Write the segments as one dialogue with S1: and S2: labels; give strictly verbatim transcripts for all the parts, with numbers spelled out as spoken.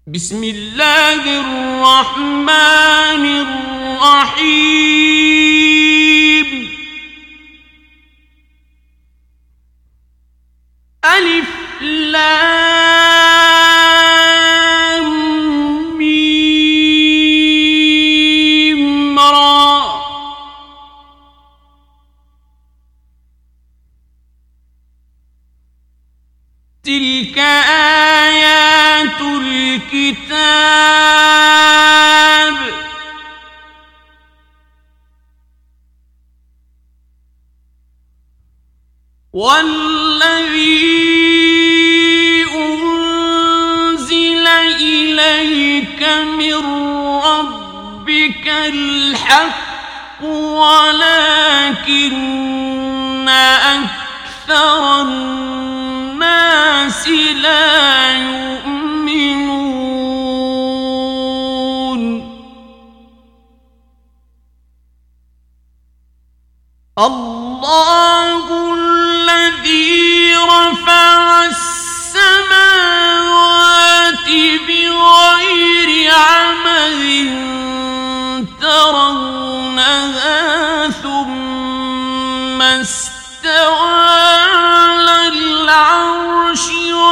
S1: بسم الله الرحمن الرحيم. ألف لام ميم را. تلك آيات الكتاب والذي أنزل إليك من ربك الحق ولكن أكثر الناس لا يؤمنون. الله الذي رفع السماوات بغير عمد ترونها ثم استوى على العرش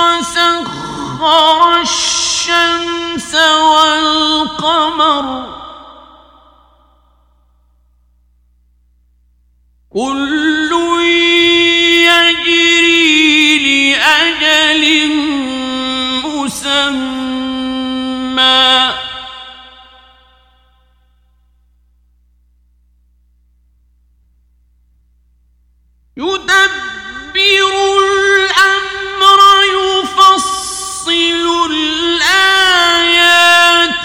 S1: وسخر الشمس والقمر كل يجري لأجل مسمى يدبر الأمر يفصل الآيات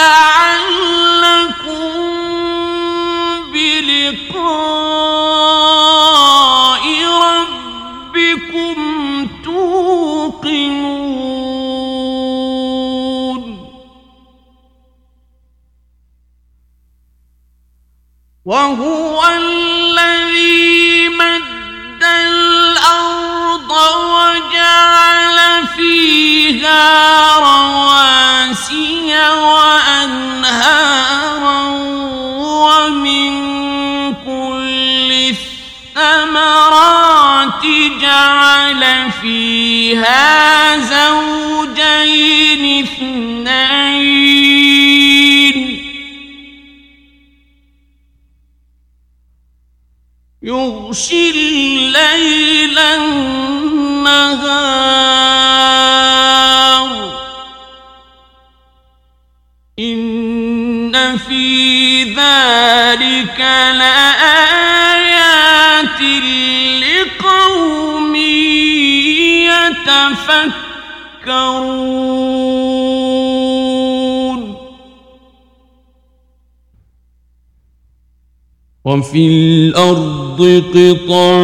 S1: لعلكم بلقاء ربكم توقنون. وهو الذي مد الأرض وجعل فيها رواسي وأنهارا ومن كل الثمرات جعل فيها زوجين اثنين يغشي الليل النهار إن في ذلك لآيات لقوم يتفكرون. وفي الأرض قطع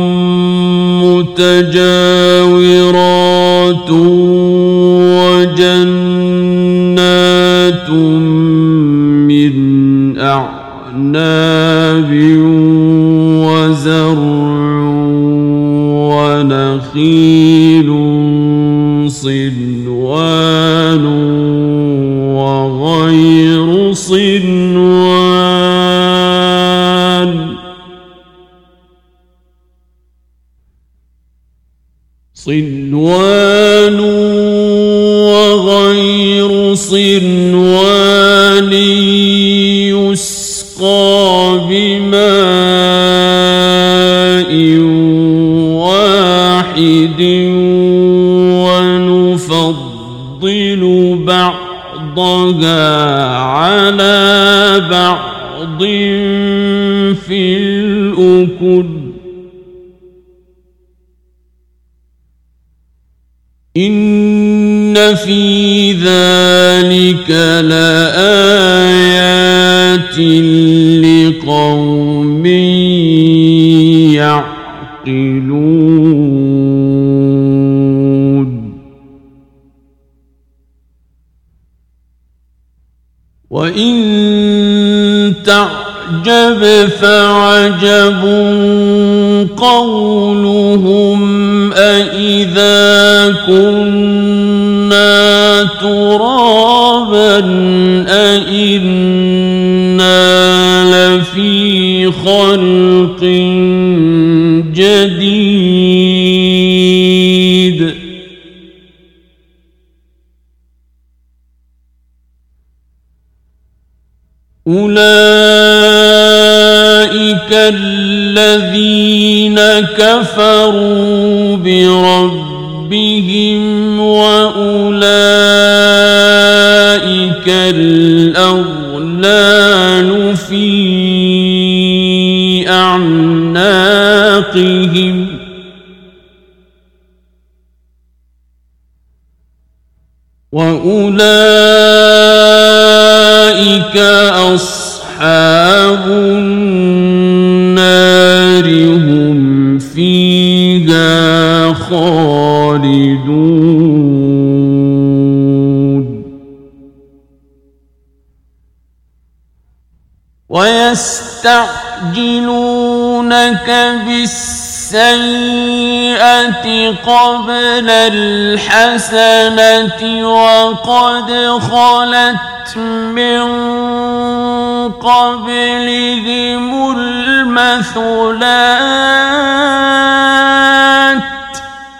S1: متجاورات وجنات من أعناب وزرع ونخيل صنوان وغير صنوان صنوان وغير صنوان يسقى بماء واحد ونفضل بعضها على بعض في الأكل إن في ذلك لآيات لقوم يعقلون. وإن تعجب فعجب قولهم أإذا كنا ترابا أئنا لفي خلق جديد أولئك الذين كفروا بربهم وأولئك الأغلال في أعناقهم وأولئك أصحاب النار هم فيها خالدون ويستعجلونك بالسيئة قبل الحسنة وقد خلت من قبلهم المثلات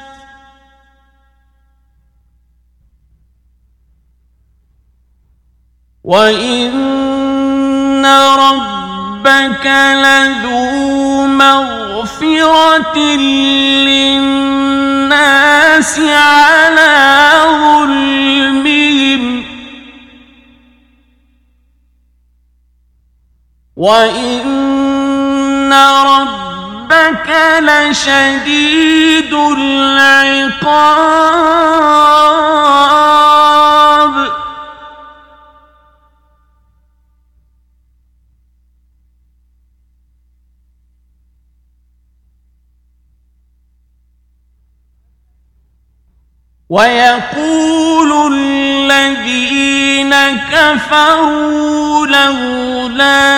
S1: وإن ربك لذو مغفرة للناس على ظلمهم وإن ربك لشديد العقاب ويقول الذين كفروا لولا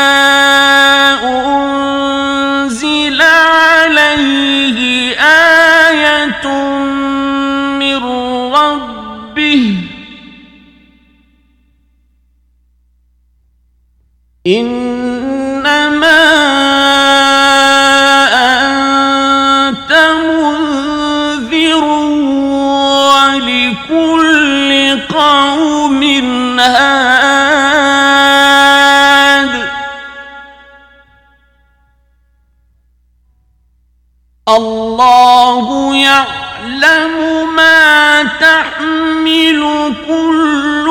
S1: أنزل عليه آية من ربه إنما أنت منذر ولكل قوم هاد الله يعلم ما تحمل كل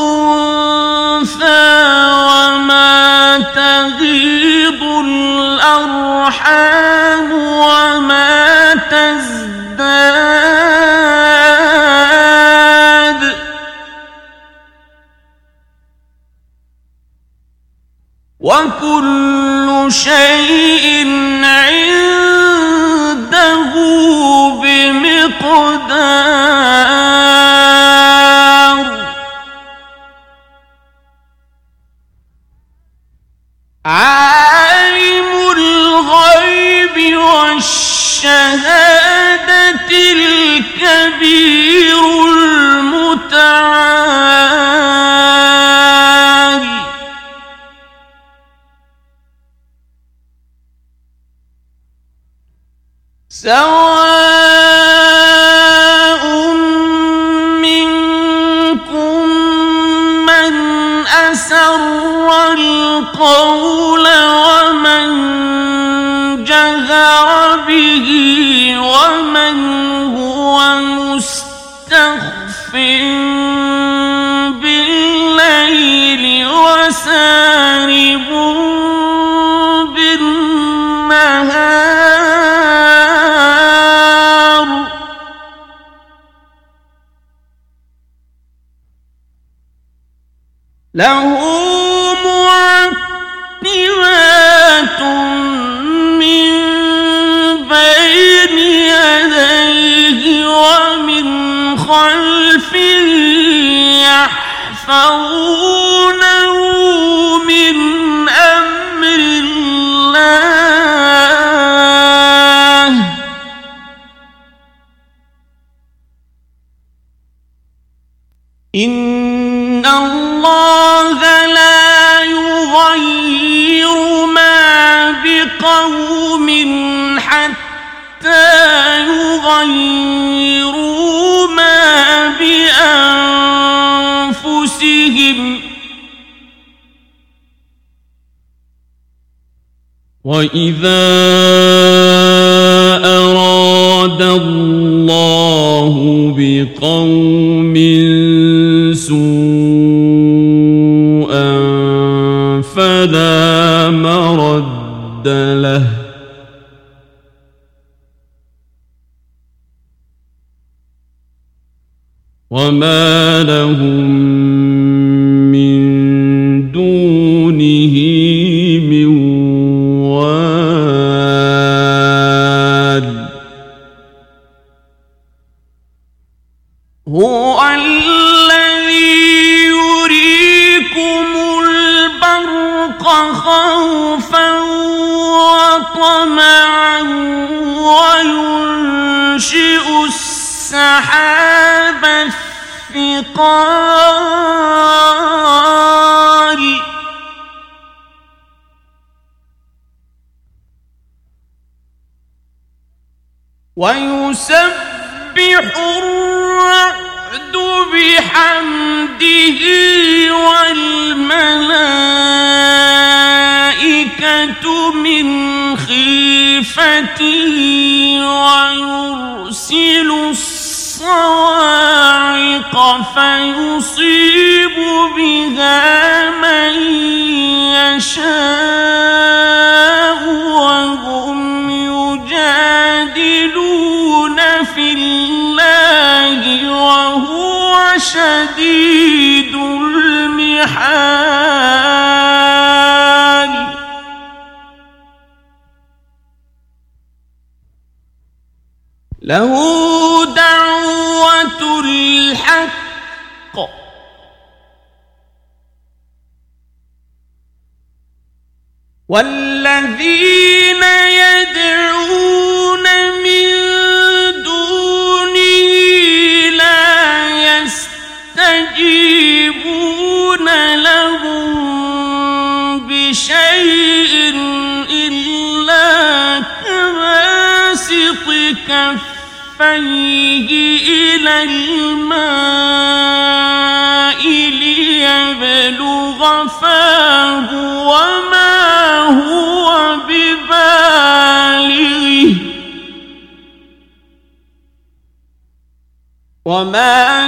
S1: أنثى وما تغيض الأرحام وما تزداد وكل شيء عنده بمقدار عالم الغيب والشهادة الكبير المتعال سواء منكم من أسر القول ومن جهر به ومن هو مستخف بالليل وسارب بالنهار له معقبات من بين يديه ومن خلفه يحفظونه من أمر الله إن الله لا يغير ما بقوم حتى يغيروا ما بأنفسهم وإذا أراد الله بقوم سوءا فلا مرد له وما لهم من دونه من وال هو الذي يريكم البرق خوفا وطمعا وينشئ السحاب الثقال ويسبح الرعد بحمده والملائكة من خيفته ويرسل الصواعق فيصيب بها من يشاء وهم يجادلون في الله وهو شديد المحال له دعوة الحق والذين يدعون من دونه لا يستجيبون لهم بشيء إلا كباسط كفيه إلى الماء ليبلغ فاه وما هو ببالغه وما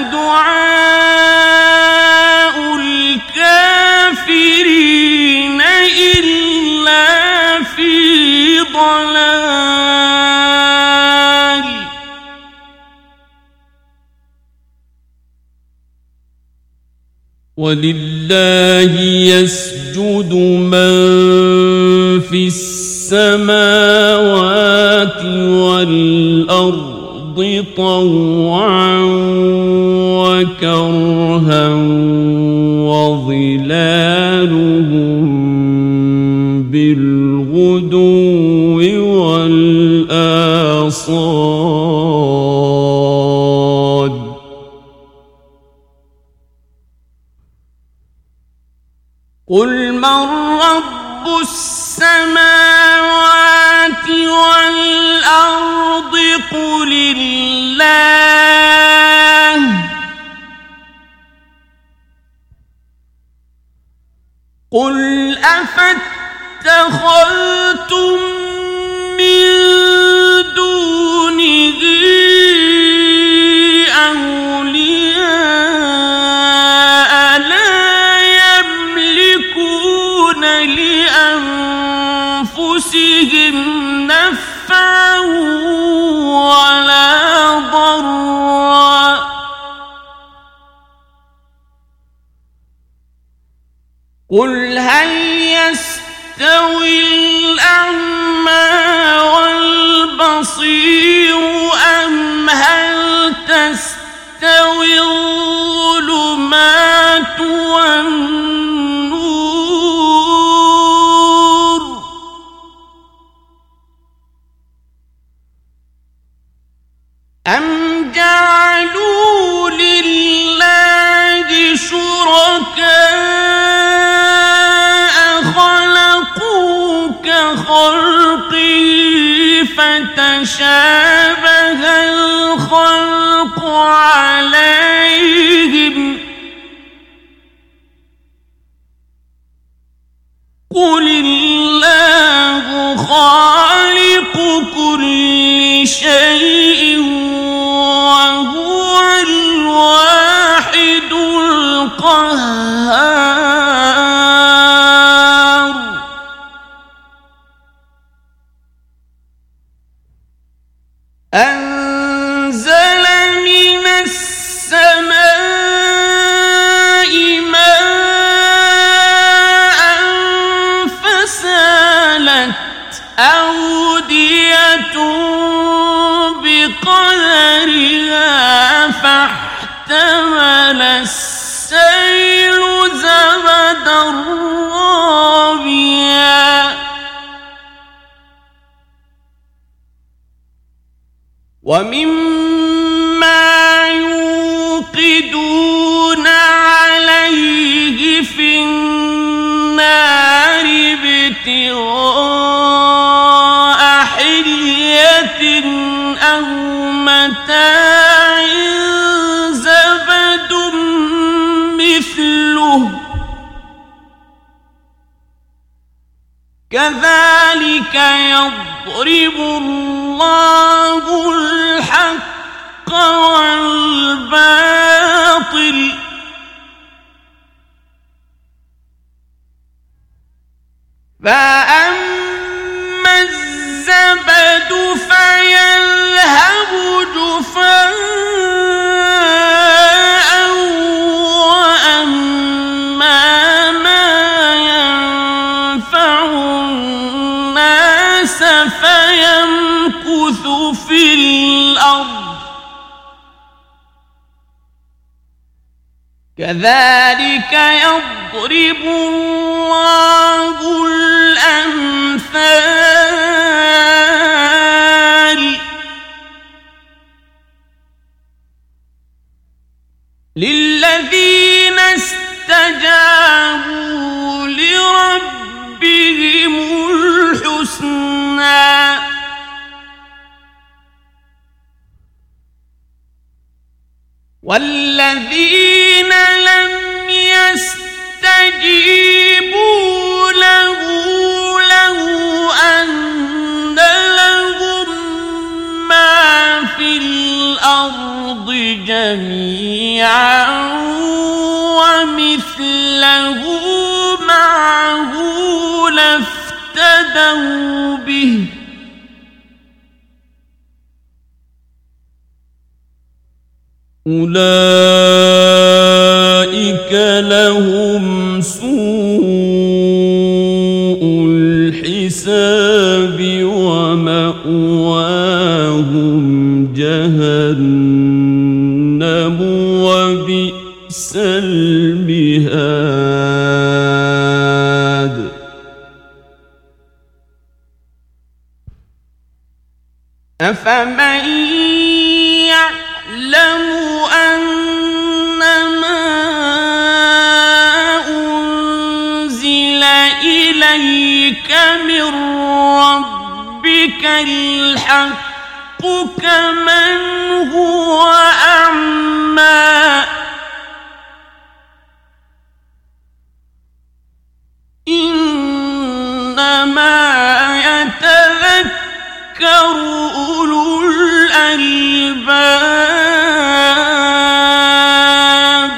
S1: دعاء الكافرين إلا في ضلال ولله يسجد من في السماوات والأرض طوعا وكرها وظلالهم بالغدو والآصال قل من رب السماوات والأرض قل الله قل أفاتخذتم من دونه أولياء لا يملكون لأنفسهم نفعا ولا ضرا قل هل يستوي الأعمى والبصير أم هل تستوي الظلمات والنور أم جعلوا لله شركاء كل شيء وهو الواحد القهار أنزل من السماء ماء فسالت أودية بقدرها فاحتمل السيل زبدا رابيا ومما يوقدون عليه في النار ابتغاء حلية أو متاع زبد مثله كذلك يضرب الله الحق والباطل فأما الزبد فيذهب جفاء وأما ما ينفع الناس فيمكث في الأرض كذلك يضرب الله الأمثال للذين استجابوا لربهم الحسنى والذين لم يستجيبوا له له أن لهم ما في الأرض جميعا ومثله معه لافتدوا به أولئك لهم سوء الحساب ومأواهم جهنم وبئس المهاد أفمن يعلم أنما أنزل إليك من ربك الحق كمن هو أعمى إنما يتذكر أولو الألباب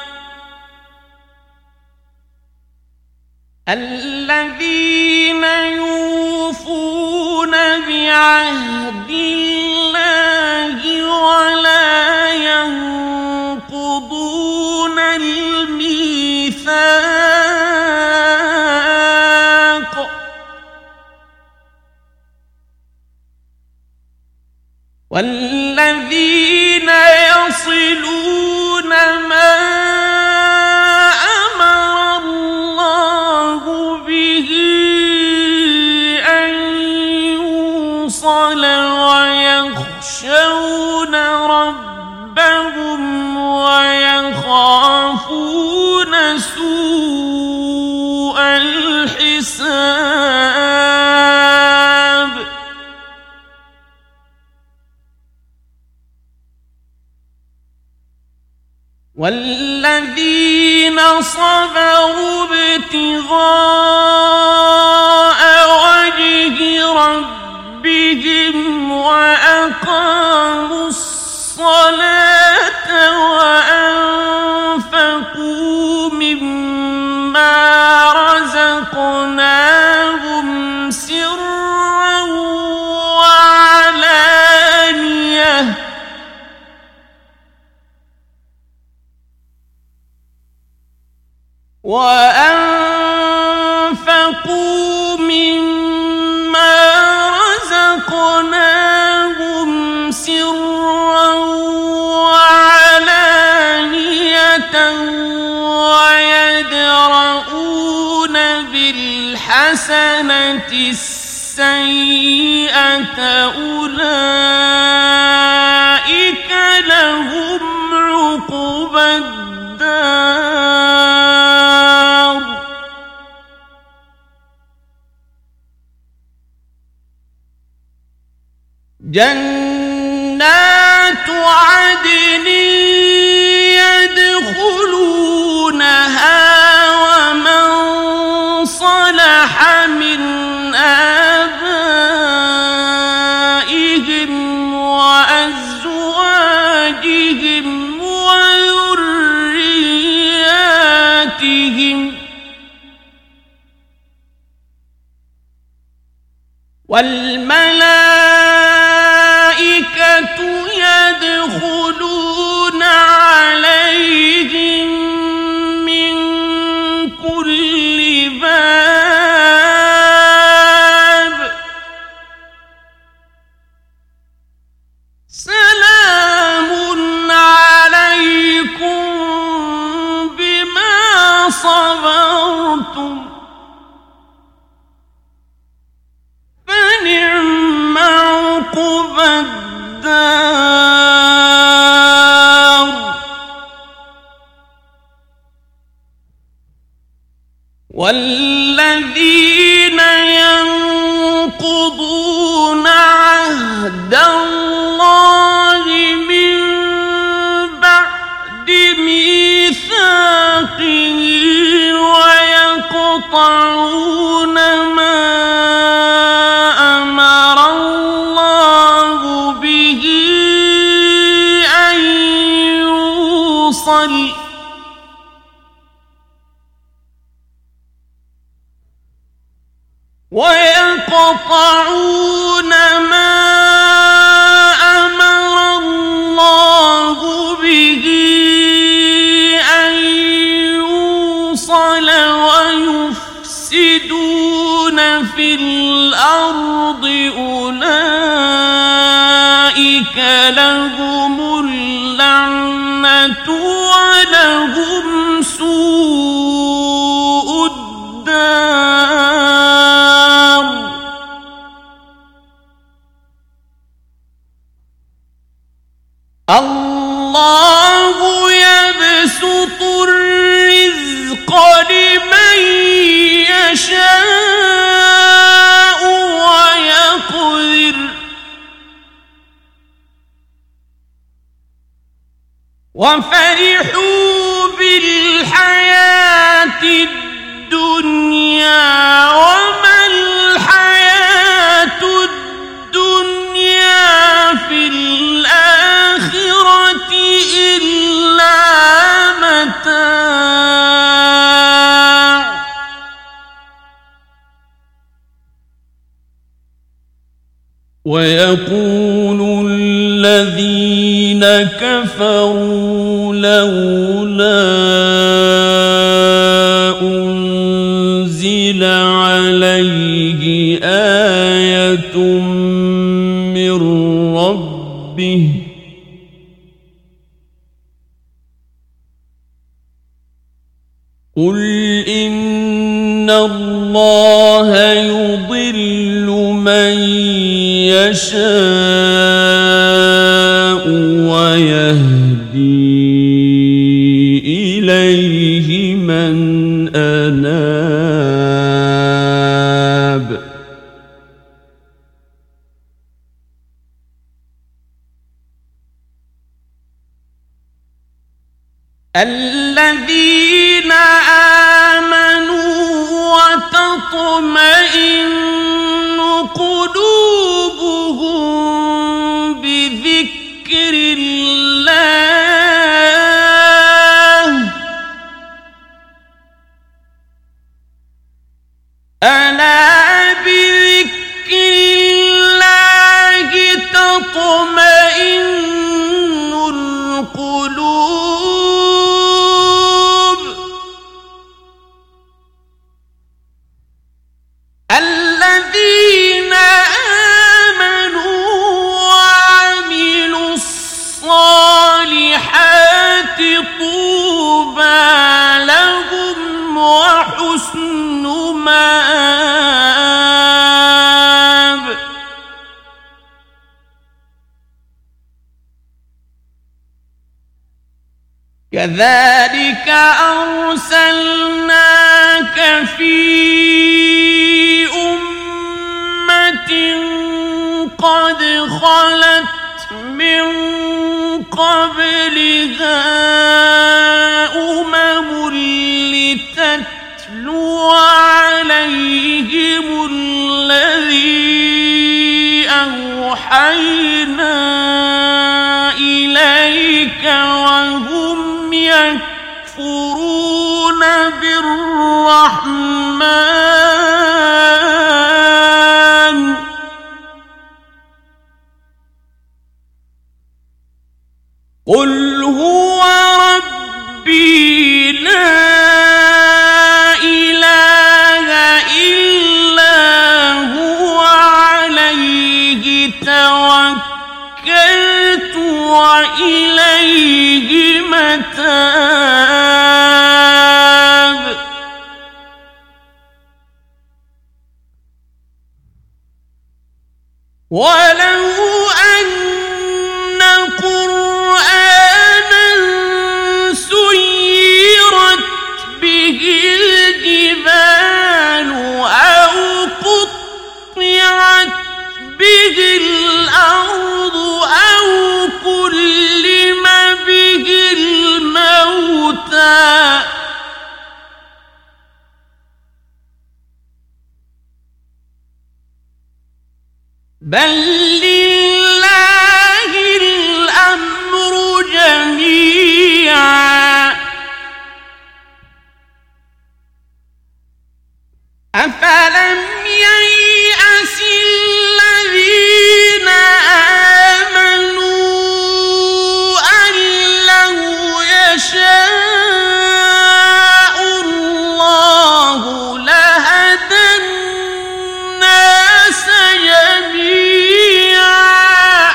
S1: الذين يوفون بعهد الله ولا ينقضون الميثاق والذين يصلون ما أمر الله به أن يوصل ويخشون ربهم ويخافون سوء الحساب والذين صبروا ابتغاء وجه ربهم ربهم وأقاموا الصلاة وأنفقوا مما رزقناهم سرا وعلانية وأنفقوا مما رزقناهم سرا وعلانية ويدرؤون بالحسنة السيئة أولئك لهم عقبى الدار جنات عدن يدخلونها ومن صلح من آبائهم وأزواجهم وذرياتهم والملائكة يدخلون عليهم من كل باب سلام عليكم بما صبرتم فنعم عقبى الدار والذين ينقضون عهد الله من بعد ميثاقه ويقطعون ما أمر الله به أن يوصل ويقطعون ما أمر الله به أن يوصل ويفسدون في الأرض أولئك لهم اللعنة ولهم سوء الدار الله يبسط الرزق لمن يشاء ويقدر وفرحوا بالحياة الدنيا وما الحياة الدنيا في الآخرة إلا متاع ويقول الذين كفروا لولا أنزل عليه آية من ربه قل إن الله يضل من يشاء ويهدي إليه من أناب الذين آمنوا وتطمئن قلوبهم كذلك أرسلناك في أمة قد خلت من قبلها أمم لتتلو عليهم الذي أوحينا إليك وهم يكفرون بالرحمن قل هو ربي لا إله إلا هو عليه توكلت وإليه متاب ولو أن قرآنا سيرت به الجبال أو قطعت به الأرض أو كلم به الموتى بل لله الأمر جميعا أفلم ييأس الذين آمنوا أن لو يشاء الله لهدى الناس جميعا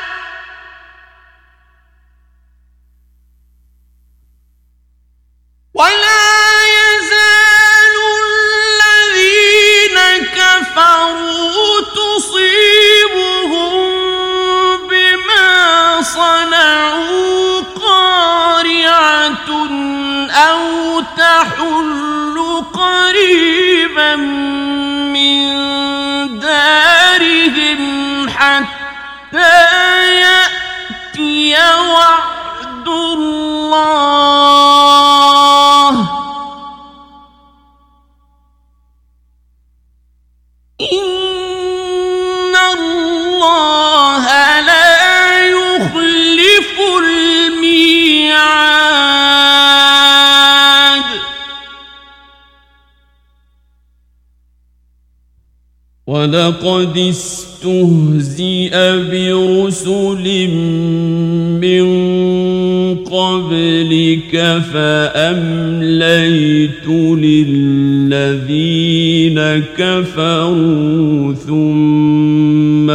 S1: ولا يزال الذين كفروا تصيبهم بما صنعوا قارعة أو تحل قريبا من دارهم حتى يأتي وعد الله إن الله لا يخلف الميعاد ولقد استهزئ برسل من قبلك فأمليت للذين كفروا ثم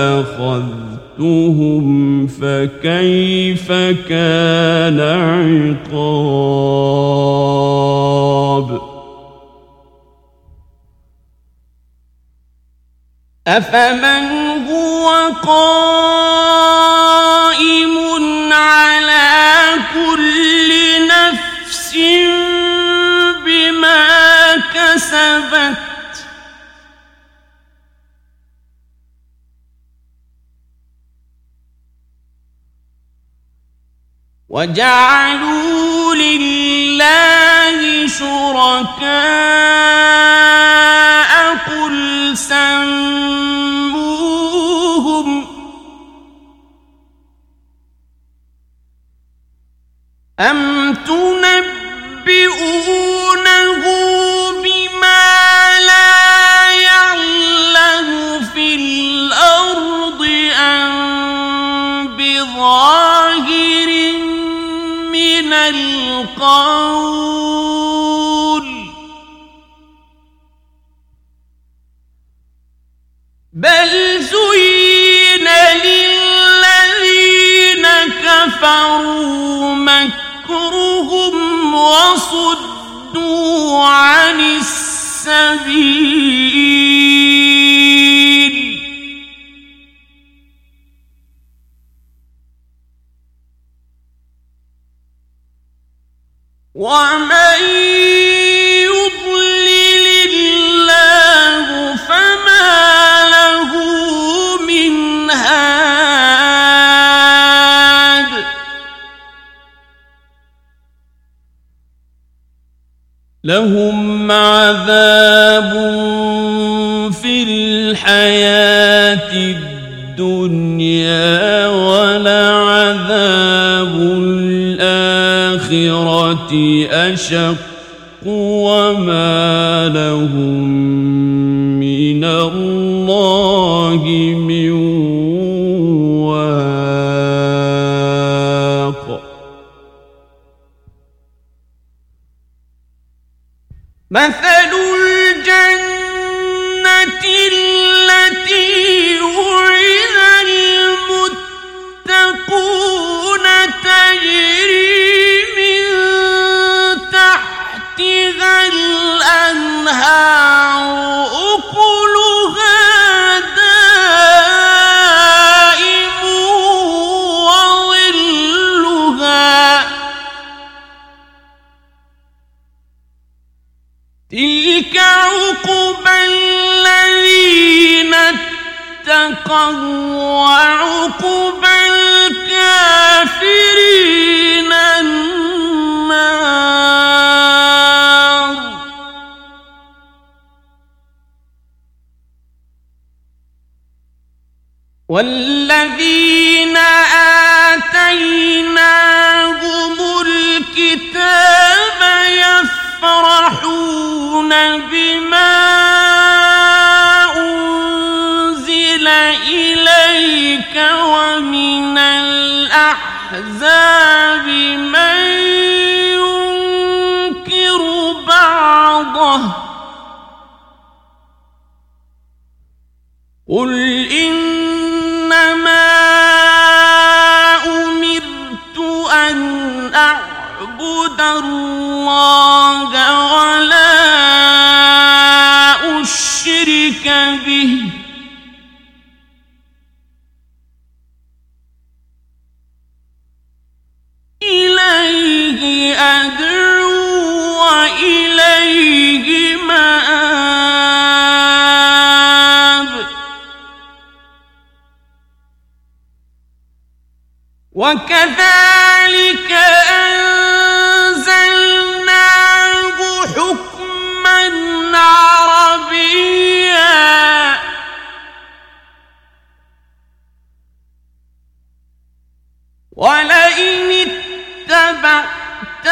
S1: أخذتهم فكيف كان عقاب أفمن هو قائم على كل نفس بما كسبت وجعلوا لله شركاء قل سموهم أم تنبئونه بما لا يعلم في الأرض أم بظاهر من القول بل زين للذين كفروا مكرهم وصدوا عن السبيل ومن يضلل الله فما له من هاد لهم عذاب في الحياة الدنيا ولعذاب الآخرة أشق وما لهم من الله من واق مثل الجنة التي وعد المتقون تجري من تحتها الأنهار أكلها دائم وظلها تلك عقبى الذين اتقوا وعقبى الكافرين النار والذين آتيناهم الكتاب يفرحون بما أنزل إليك ومن الأحزاب من ينكر بعضه قل إنما أمرت أن أعبد الله ولا أشرك به إليه أدعو وإليه مآب وكذلك أنزلناه حكما عربيا ولئن اتبعت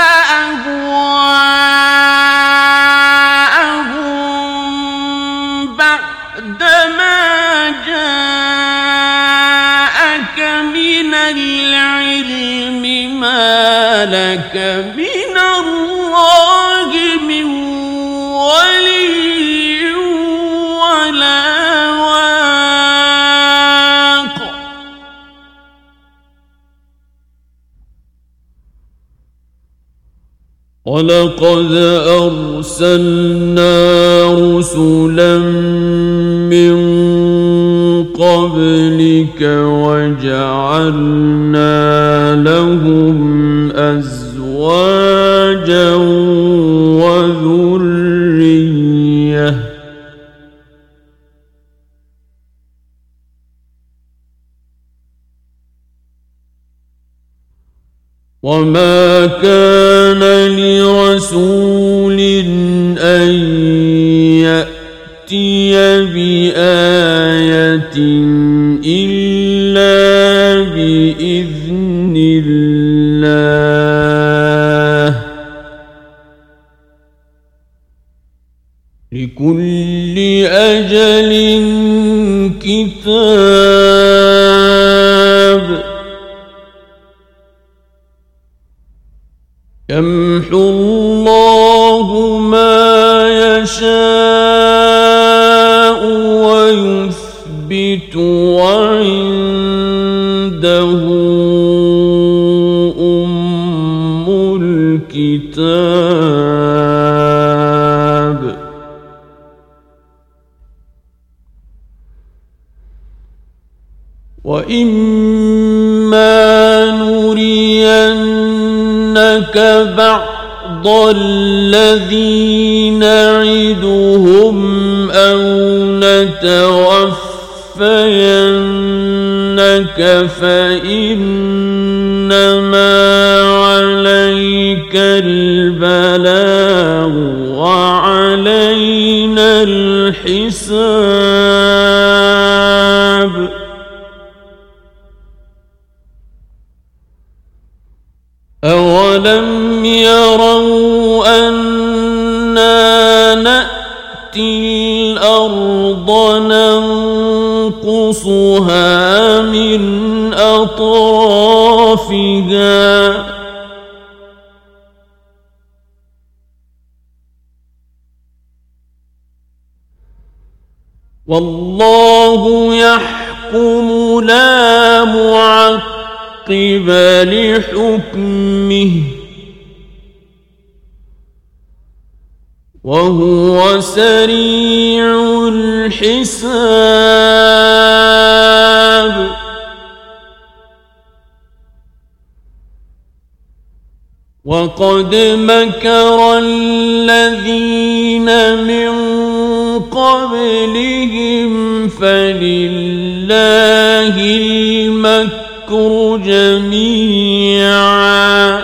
S1: أهواءهم بعدما جاءك من العلم ما لك من الله من ولي ولا واق ولقد أرسلنا رسلا من قبلك وجعلنا لهم أزواجا وذرية وما كان لرسول أن يأتي بآية إلا بإذن الله لكل أجل كتاب يمحو الله ما يشاء ويثبت وعنده أم الكتاب وإما نرينك بعض الذي نعدهم أو نتوفينك فإنما عليك البلاغ وعلينا الحساب. أولم يروا أنا نأتي الأرض ننقصها من أطرافها والله يحكم لا معقب لحكمه وهو سريع الحساب. وقد مكر الذين من قبلهم فلله المكر جميعا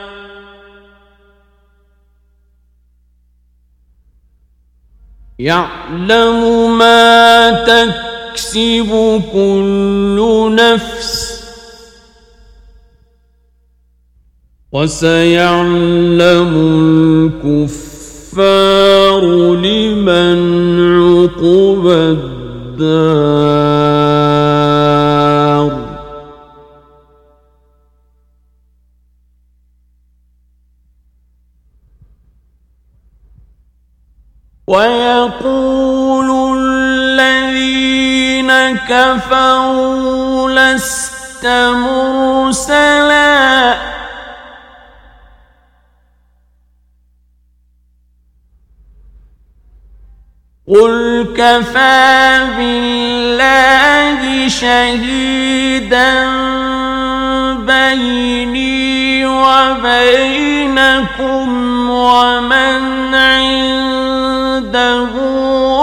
S1: يعلم ما تكسب كل نفس وسيعلم الكفار لمن عقبى الدار. ويقول الذين كفروا لست مرسلا قل كفى بالله شهيدا بيني وبينكم ومن عنده